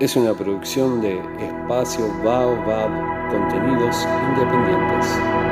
es una producción de Espacio Baobab, contenidos independientes.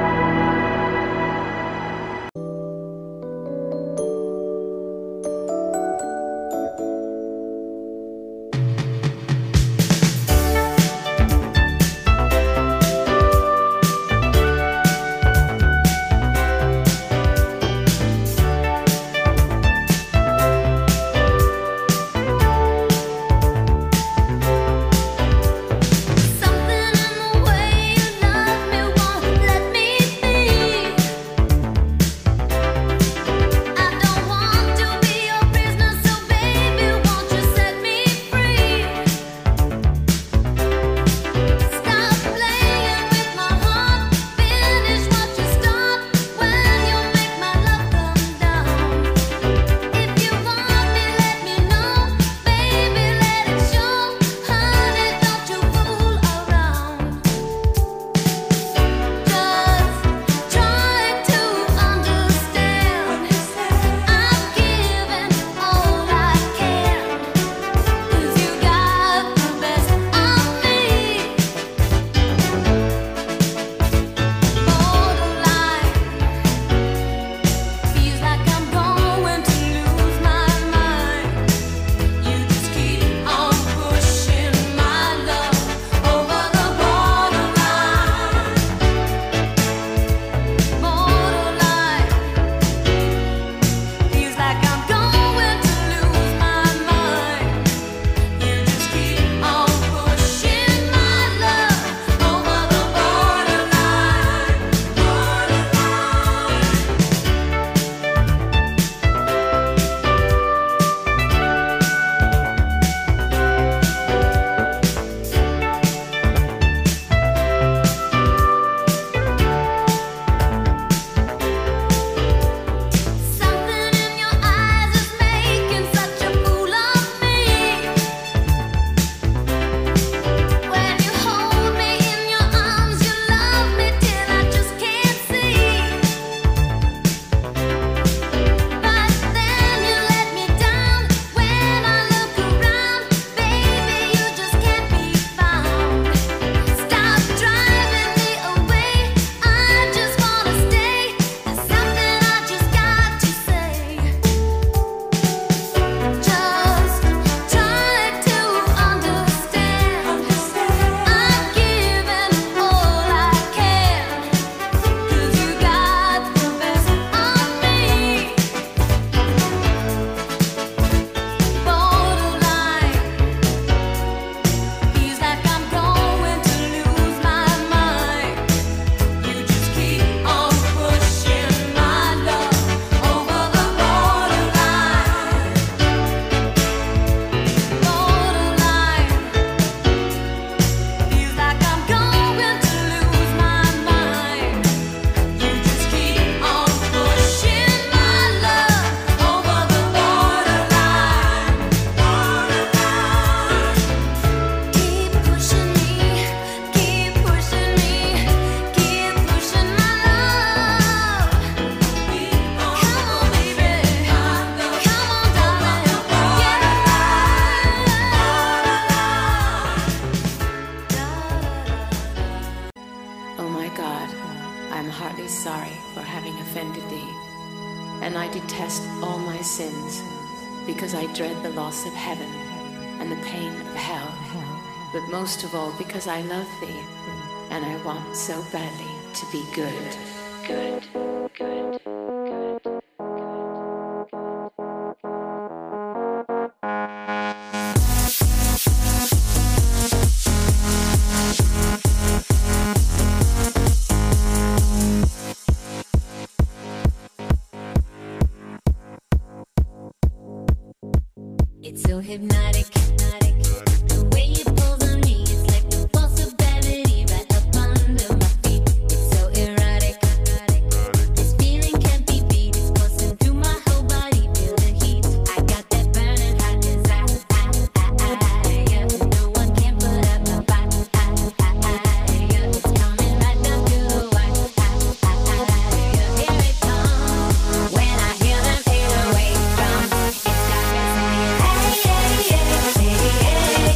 Of heaven and the pain of hell, but most of all because I love thee and I want so badly to be good, good, good. It's so hypnotic, the way you pulls on me, it's like the force of gravity right up under my feet. It's so erotic, this feeling can't be beat. It's coursing through my whole body, feel the heat. I got that burning hot desire, yeah. No one can put up my fight, yeah. It's coming right down to the wire, yeah. Here it comes, when I hear them 808 drums, it's got me singing, hey, hey, hey, hey, hey.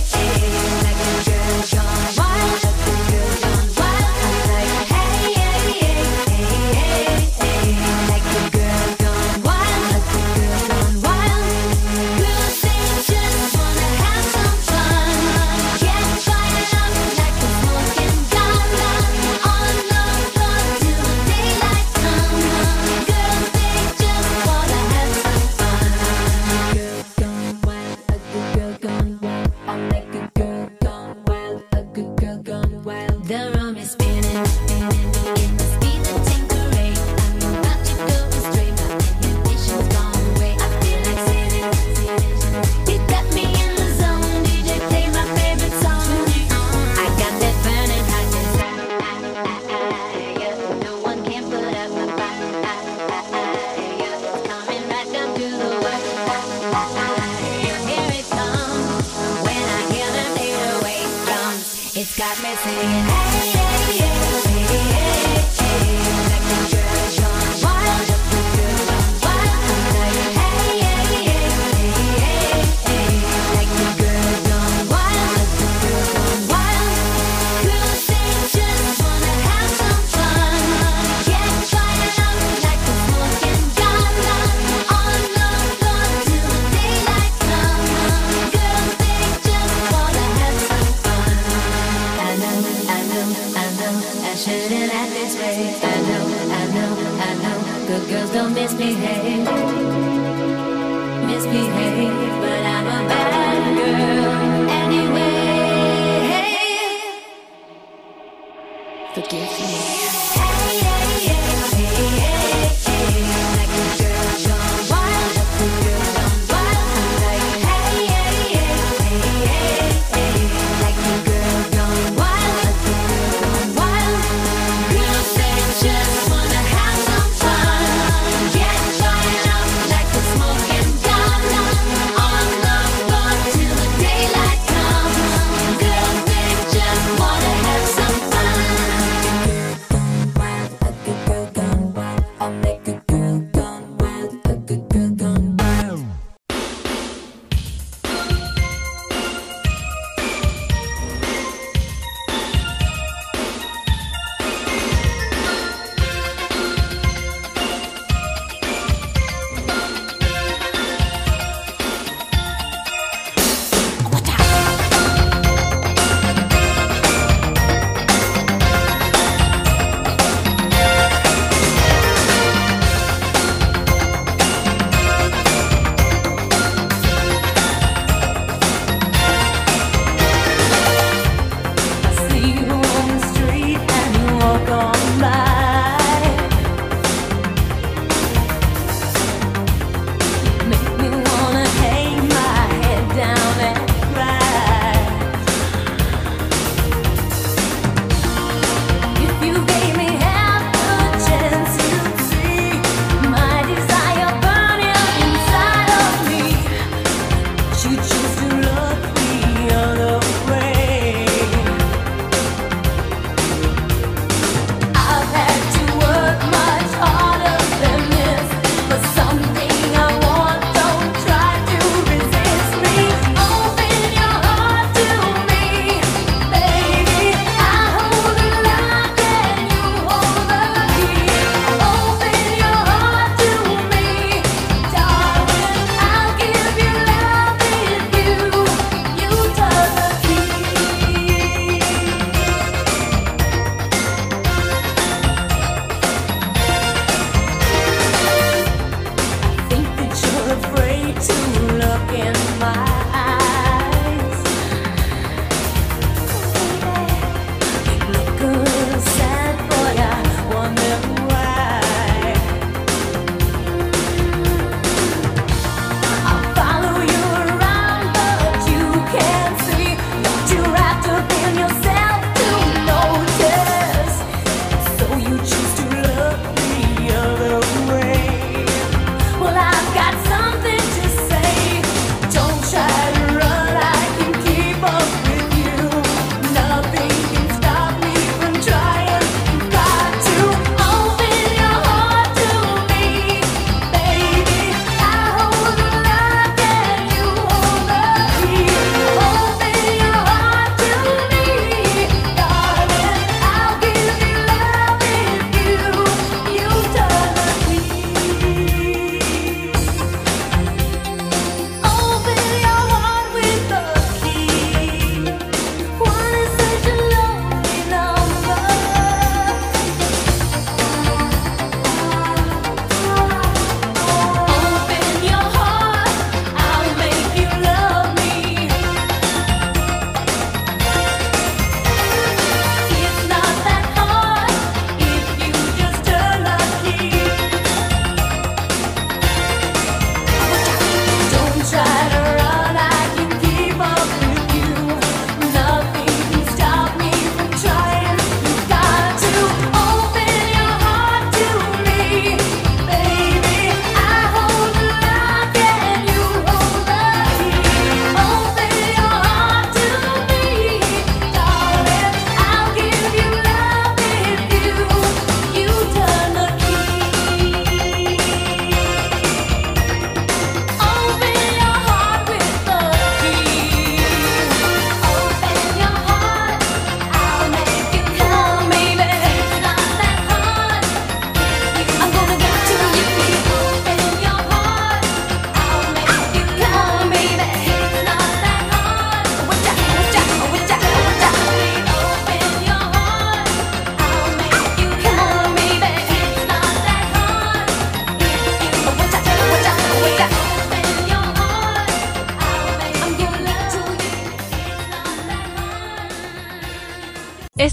Got me singing, hey, hey, hey, hey, hey, hey, like the girl gone wild, the girl gone wild. Like, hey, hey, hey, hey, hey, hey, like the girl gone wild, the girl gone wild. Girls they just wanna have some fun, get fired up like a smoking gun, on the floor till the daylight comes. Girls they just wanna have some fun. I know, I shouldn't act this way. I know, good girls don't misbehave, but I'm a bad girl anyway. Forgive me. Hey, hey, hey, hey, hey, hey, like the girl gone wild, the girl gone wild. Like, hey, hey, hey, hey, hey, hey, like the girl gone wild, the girl gone wild. Girls they just wanna have some fun, get fired up like a smoking gun, on the floor till the daylight comes. Girls they just wanna have some fun. Girl gone wild, like a girl gone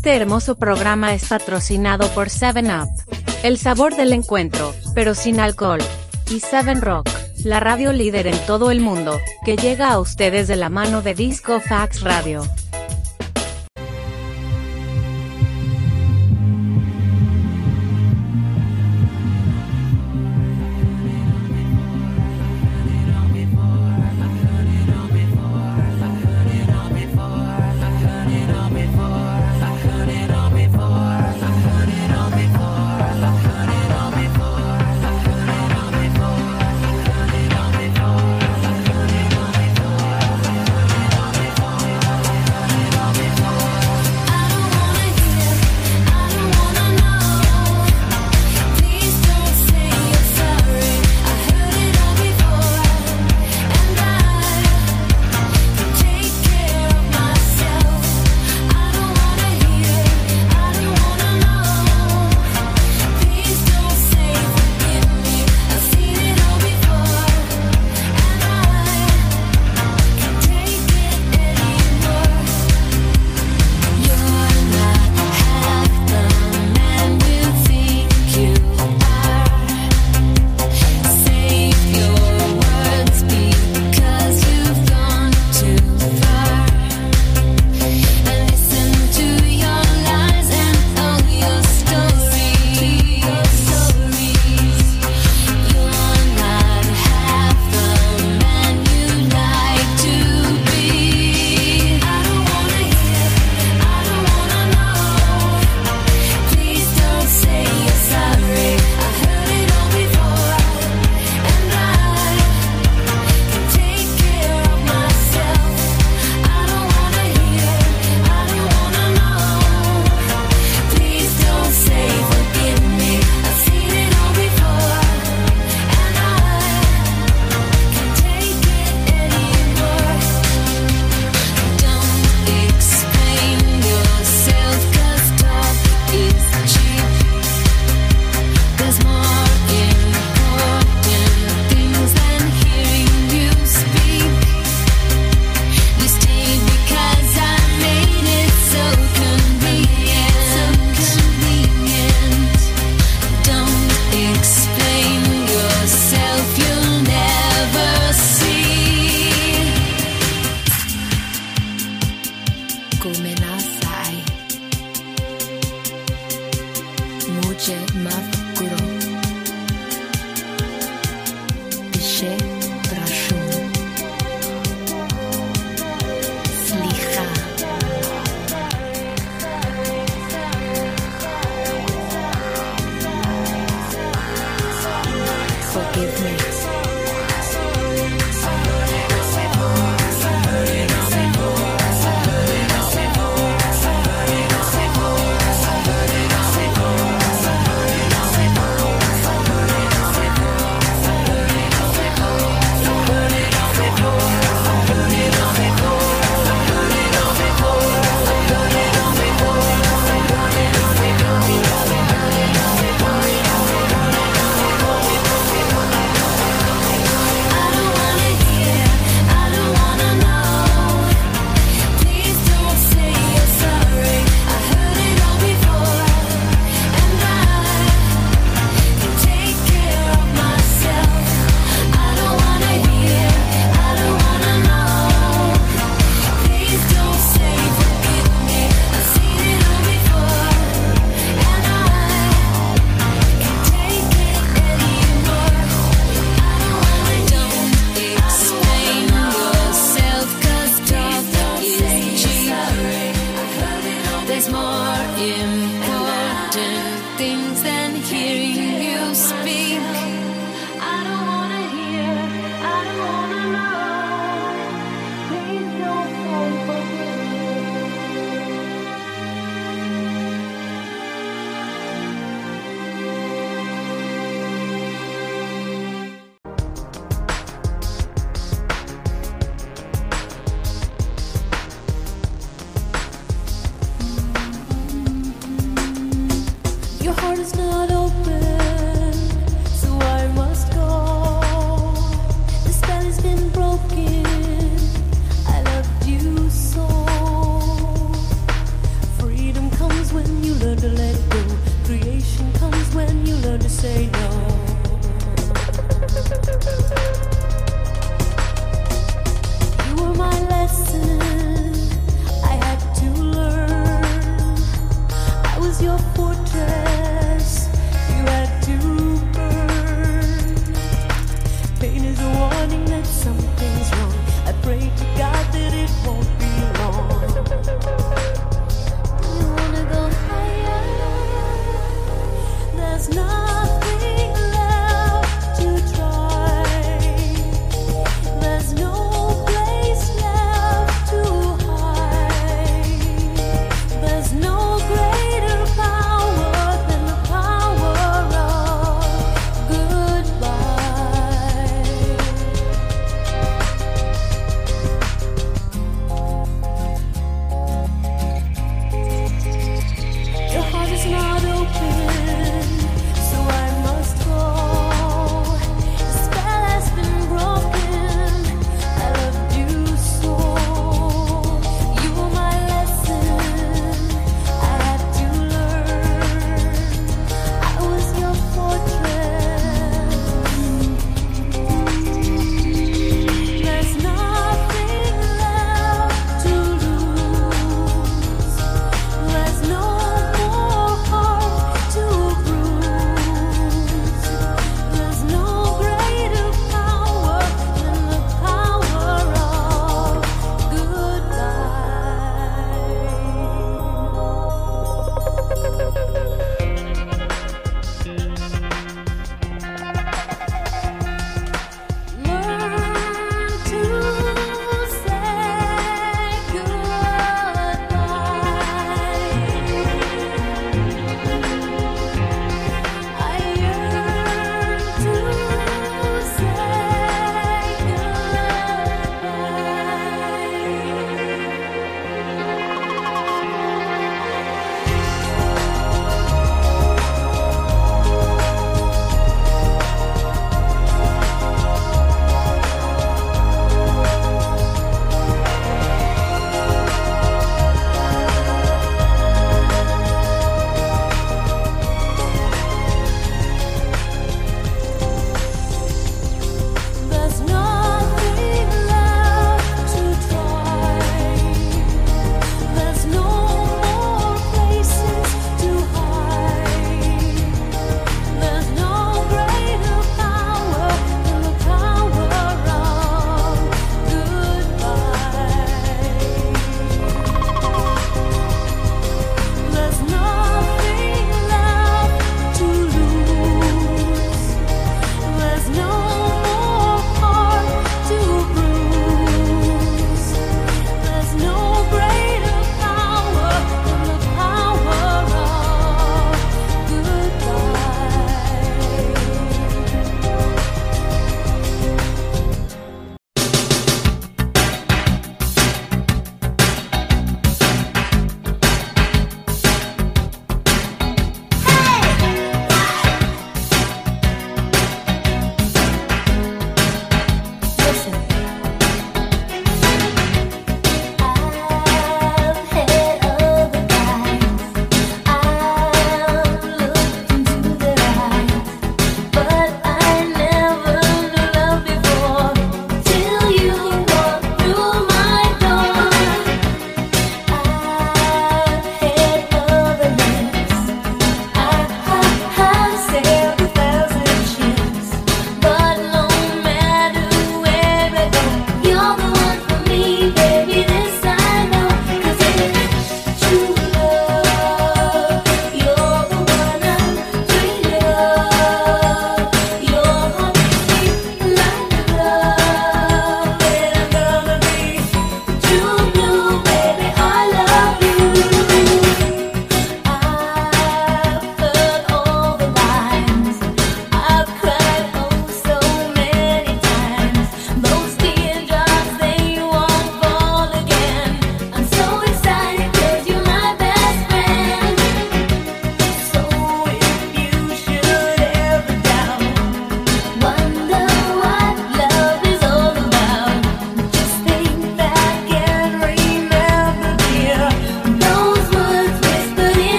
Este hermoso programa es patrocinado por 7up, el sabor del encuentro, pero sin alcohol, y 7Rock, la radio líder en todo el mundo, que llega a ustedes de la mano de Disco Fax Radio.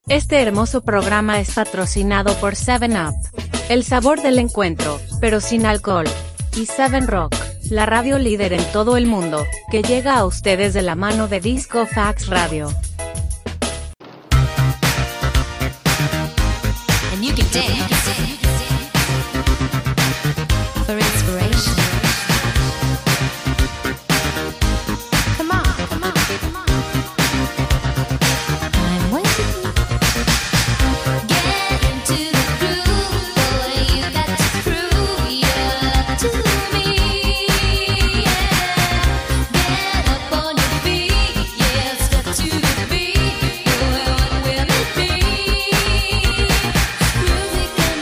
Este hermoso programa es patrocinado por 7up, el sabor del encuentro, pero sin alcohol, y 7Rock, la radio líder en todo el mundo, que llega a ustedes de la mano de Disco Fax Radio. And you can dance for inspiration. Come on, come on, come on. I'm waiting. Get into the groove, boy. You got to prove your love to me. Yeah. Get up on your feet, yeah. Step to the beat, boy. What will it be? Music and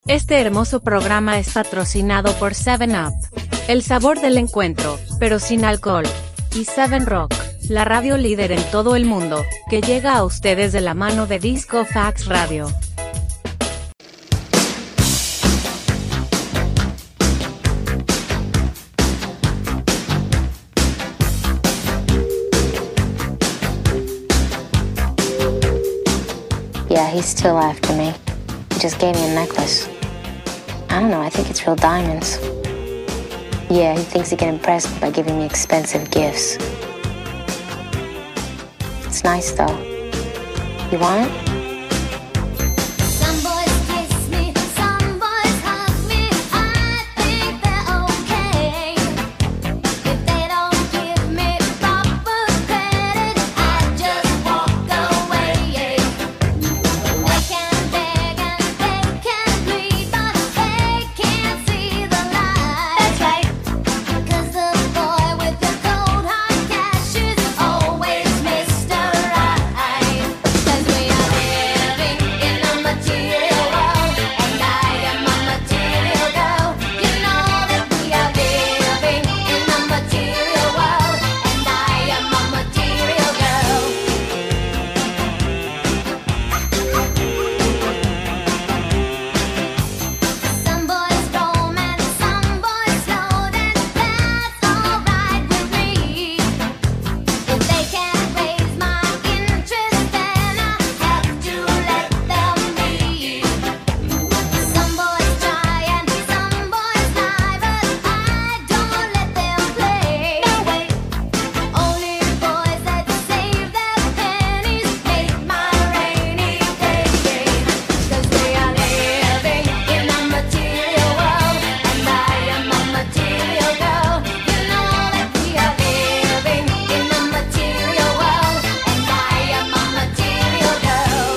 Este hermoso programa es patrocinado por 7up, el sabor del encuentro, pero sin alcohol, y 7Rock, la radio líder en todo el mundo, que llega a ustedes de la mano de Disco Fax Radio. Yeah, he's still after me. He just gave me a necklace. I don't know, I think it's real diamonds. Yeah, he thinks he can impress me by giving me expensive gifts. It's nice though. You want it? Some boys kiss me, some boys hug me. I think they're okay. If they don't give me proper credit, I just walk away. They can beg and they can plead, but they can't see the light. That's right. 'Cause the boy with the cold hard cash is always Mr. Right. 'Cause we are living in a material world, and I am a material girl. You know that we are living in a material world, and I am a material girl. Some boys roam and some boys float, and that's alright with me. If they can't raise my interest, then I have to let them be. Some boys try and some boys lie, but I don't let them play. No way. Only boys that save their pennies make my rainy day. 'Cause we are living in a material world, and I am a material girl. You know that we are living in a material world, and I am a material girl.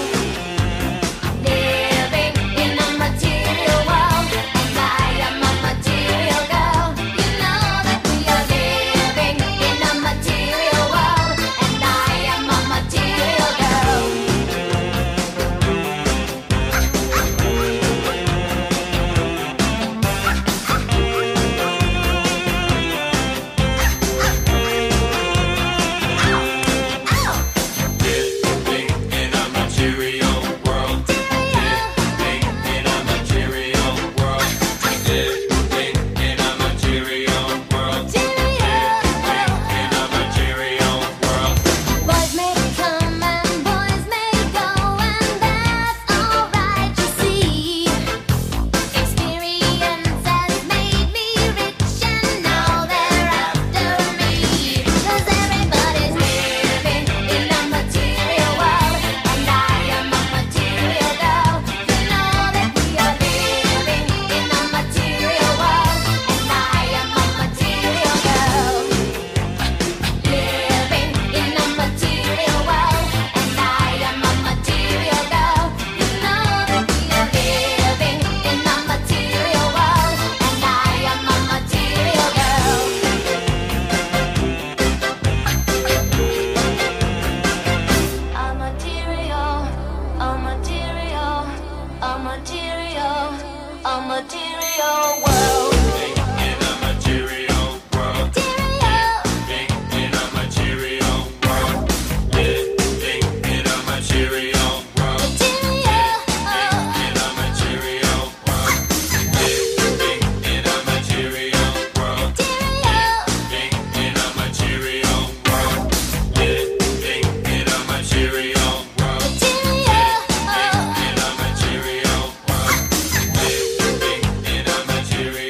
Living in a material world, and I am a material girl. You know that we are living in a material world, and I am a material girl. Living in a material world. Living in a material world. Living in a material world. Living in a material world. Boys may come and boys may go, and that's alright, you see. Experience has made me rich, and now they're after me. 'Cause everybody's living in a material world, and I am a material girl. You know that we are living in a material world, and I am a material girl. Living in a material world, and I am a material girl. You know that we are living in a material world, and I am a material girl. A material, a material, a material, a material world. Living in a material world. Material. Living in a material world. Living in a material world. In a material world. Living in a material world. Living in a material world. Living in a material world. In a material world. Living in a material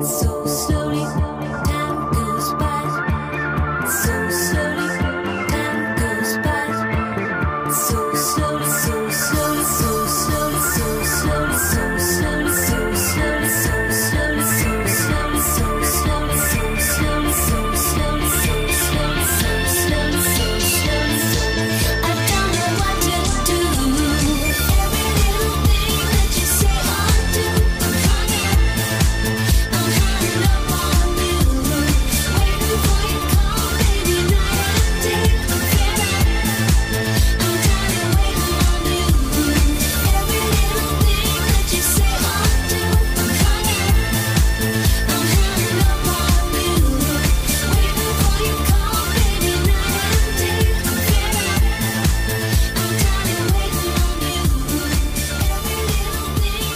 So slowly, time goes by. So slowly, time goes by. So slowly, so slowly, so slowly, so slowly, so slowly, so slowly, so slowly, so slowly, so slowly, so slowly, so slowly, so slowly, so slowly, so slowly. I don't know what to do. Every little thing that you say or do, I'm hanging up on you, waiting for your call, baby, night and day. Get up, I'm tired of waiting on you. Every little thing that you say or do, I'm hanging up on you, waiting for your call, baby, night and day. Get up, I'm tired of waiting on you. Every little thing,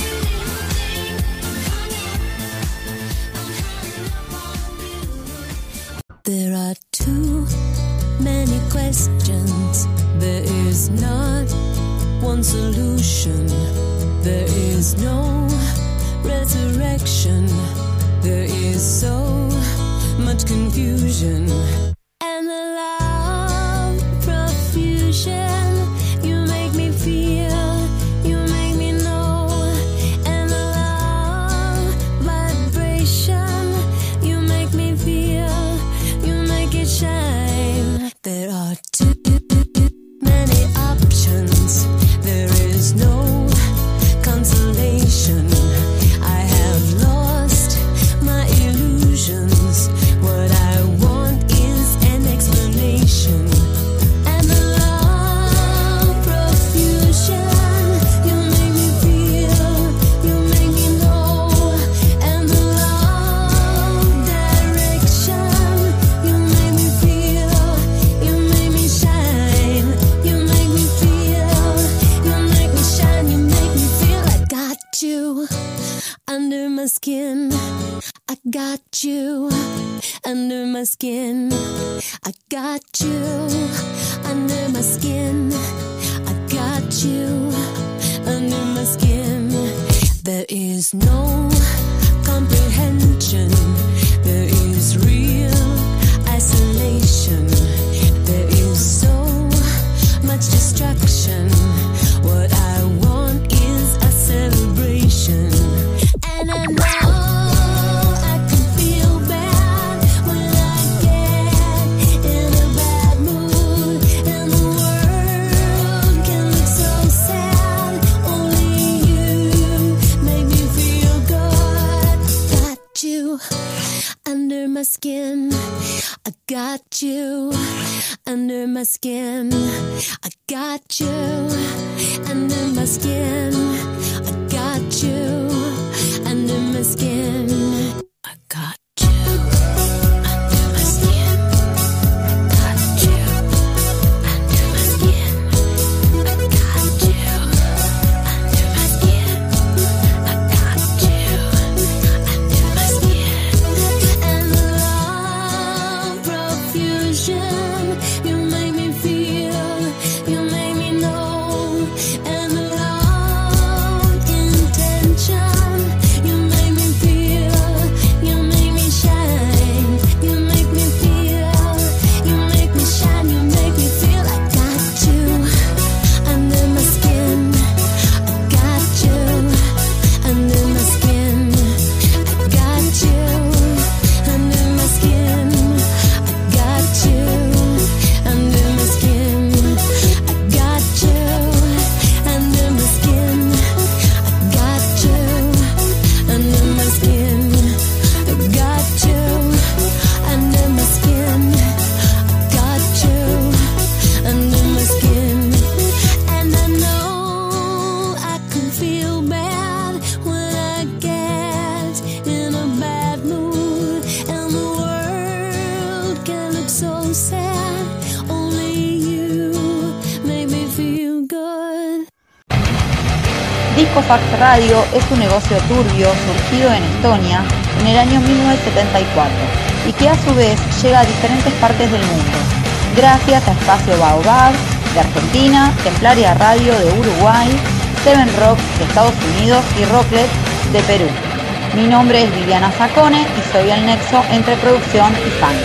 there are too many questions. There is not one solution. There is no resurrection. There is so much confusion. And the love profusion, you make me feel, you make me know. And the love vibration, you make me feel, you make it shine. There are too many options. There is no consolation. I have lost my illusions. What I want is an explanation. And the love profusion, you make me feel, you make me know. And the love direction, you make me feel, you make me shine. You make me feel, you make me shine. You make me feel I got you under my skin. I got you under my skin. I got you under my skin. I got you under my skin. There is no comprehension. There is real isolation. There is so much destruction. What I want is a celebration. And I know I can feel bad when I get in a bad mood. And the world can look so sad. Only you make me feel good. Got you under my skin. I got you under my skin. I got you under my skin. I got you under my skin. I got you under my skin. Got you under my skin. I got you under my skin. I got you under my skin. And the love profusion, you make me feel, you make me know. And the love intention, you make me feel, you make me shine. You make me feel, you make me shine. You make me feel I got you under my skin. I got you under my skin. I got you under my skin. I got you under my skin. I got you under my skin. I got you under my skin. I got you under my skin. I got you under my skin. And I know I can feel bad when I get in a bad mood. And the world can look so sad. Only you make me feel good. Discofax Radio es un negocio turbio surgido en Estonia en el año 1974 y que a su vez llega a diferentes partes del mundo, gracias a Espacio Baobab de Argentina, Templaria Radio de Uruguay, Seven Rock de Estados Unidos y Rocklet de Perú. Mi nombre es Viviana Zacone y soy el nexo entre producción y fans.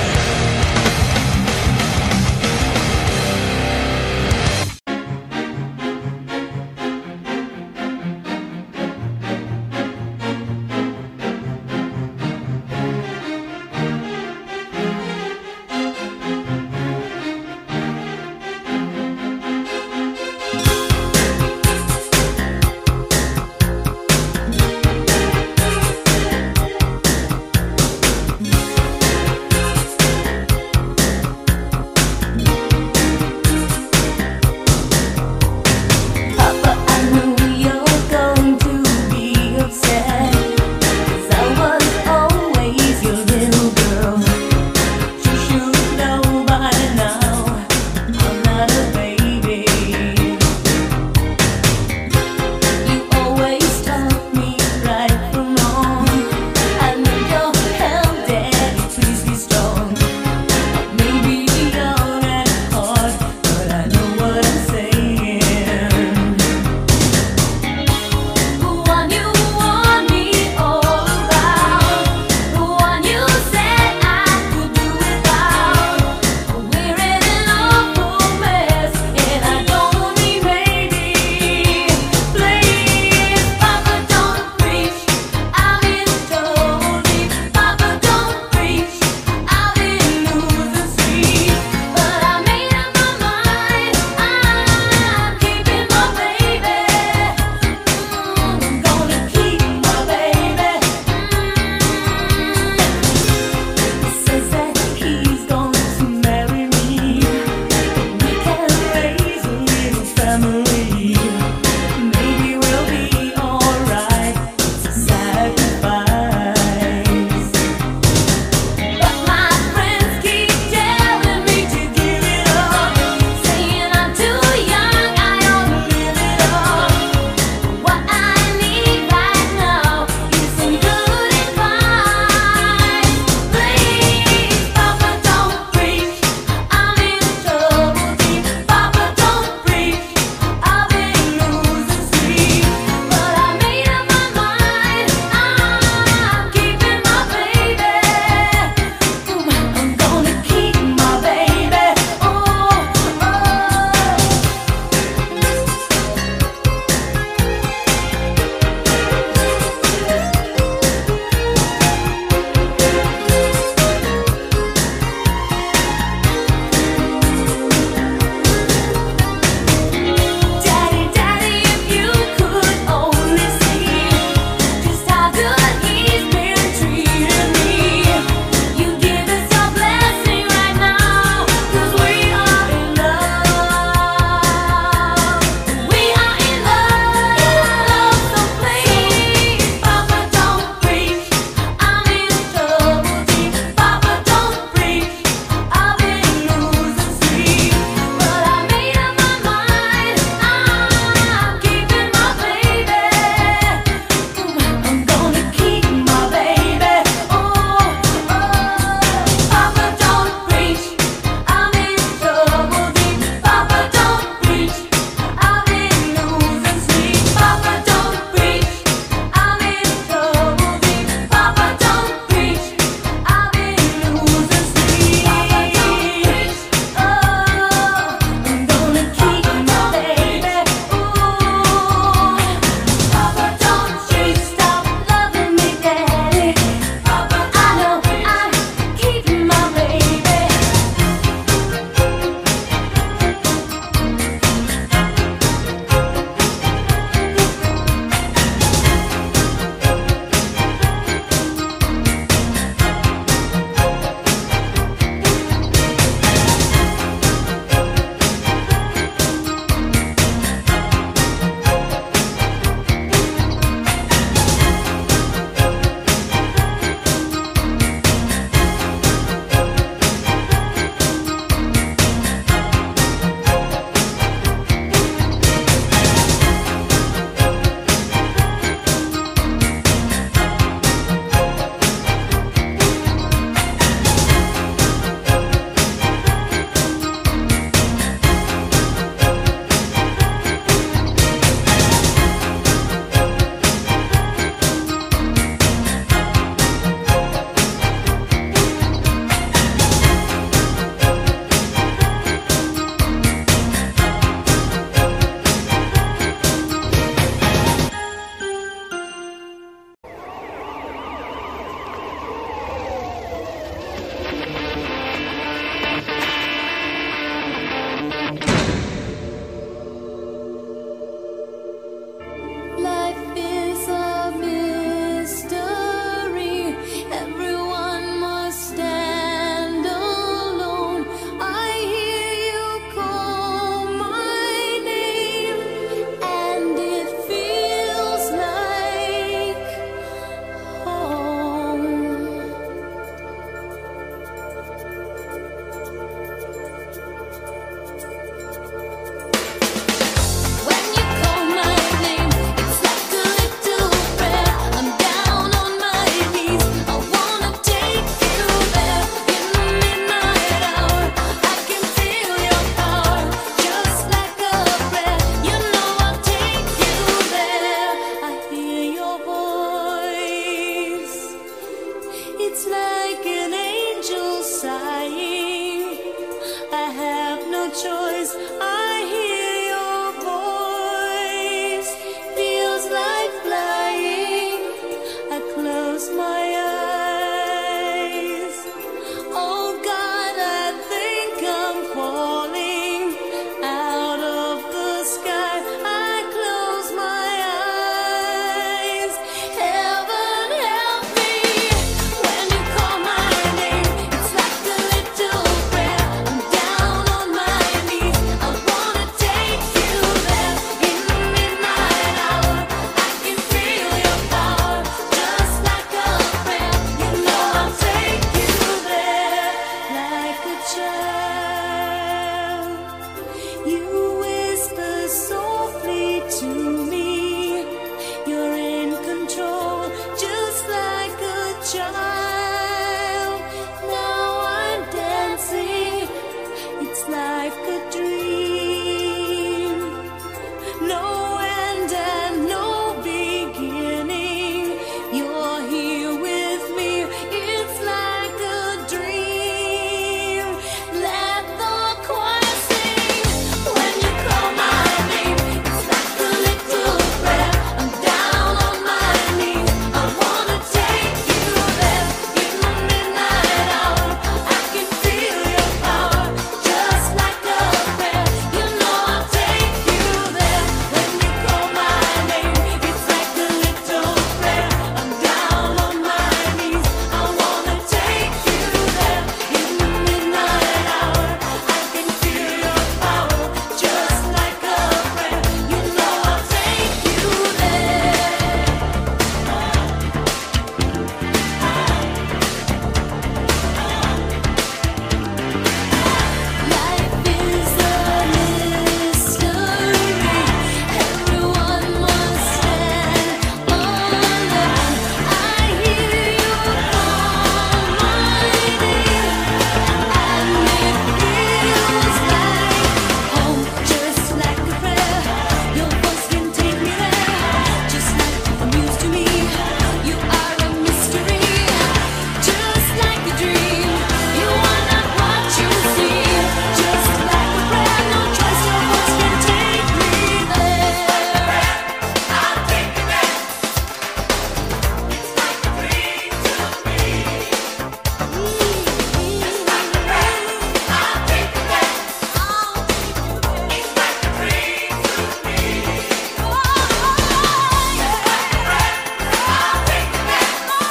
It's like an angel sighing. I have no choice. I hear your voice. Feels like flying. I close my eyes. Oh God, I think I'm falling out of the sky. I close my eyes. Heaven help me when you call my name. It's like a little prayer. I'm down on my knees. I wanna take you there in the midnight hour. I can feel your power, just like a prayer. You know I'll take you there like a child. You whisper softly to me. You're in control, just like a child. Now I'm dancing. It's like a dream. No end and no beginning. You're here with me. It's like a dream. Let the choir sing when you call my name. It's like a little prayer. I'm down on my knees. I wanna take you there in the midnight hour. I can feel your power, just like a prayer. You know I'll take you there when you call my name. It's like a little prayer. I'm down on my knees. I wanna take you there in the midnight hour. I can feel your power, just like a prayer. You know I'll take you there. Life is a mystery. Everyone must stand alone. I hear you call my name, and it feels like home, just like a prayer. Your voice can take me there, just like a muse to me. You are a mystery, just like a dream. You are not what you seem, just like a prayer. No choice, your voice can take me there. I'll take you there. It's like a dream to me. Just like a prayer. I'll take you there. It's like a dream to me. Just like a prayer. I'll take you there.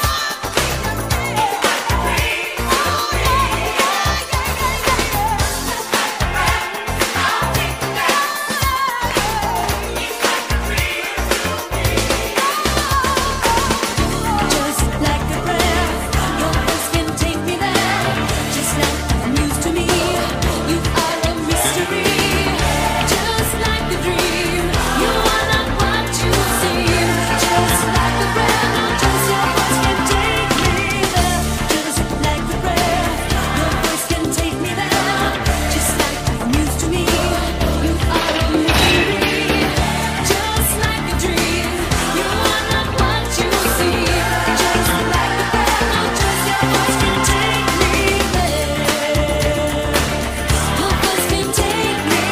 Just like a prayer, your voice can take me there. Just like a muse to me, you are a mystery. Just like a dream, you are not what you seem. Just like a prayer, no choice, your voice can take me there. Just like a prayer, your voice can take me there. Just like a muse to me, you are a mystery. Just like a dream, you are not what you seem. Just like a prayer, no choice, your voice can take me there. Your voice can take me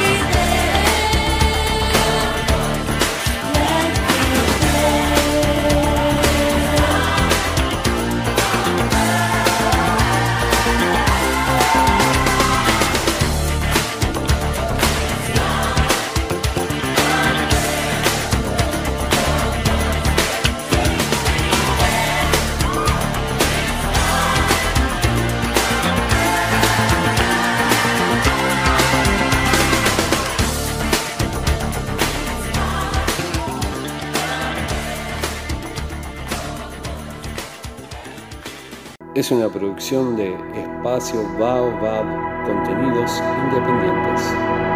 Es una producción de Espacio Baobab, contenidos independientes.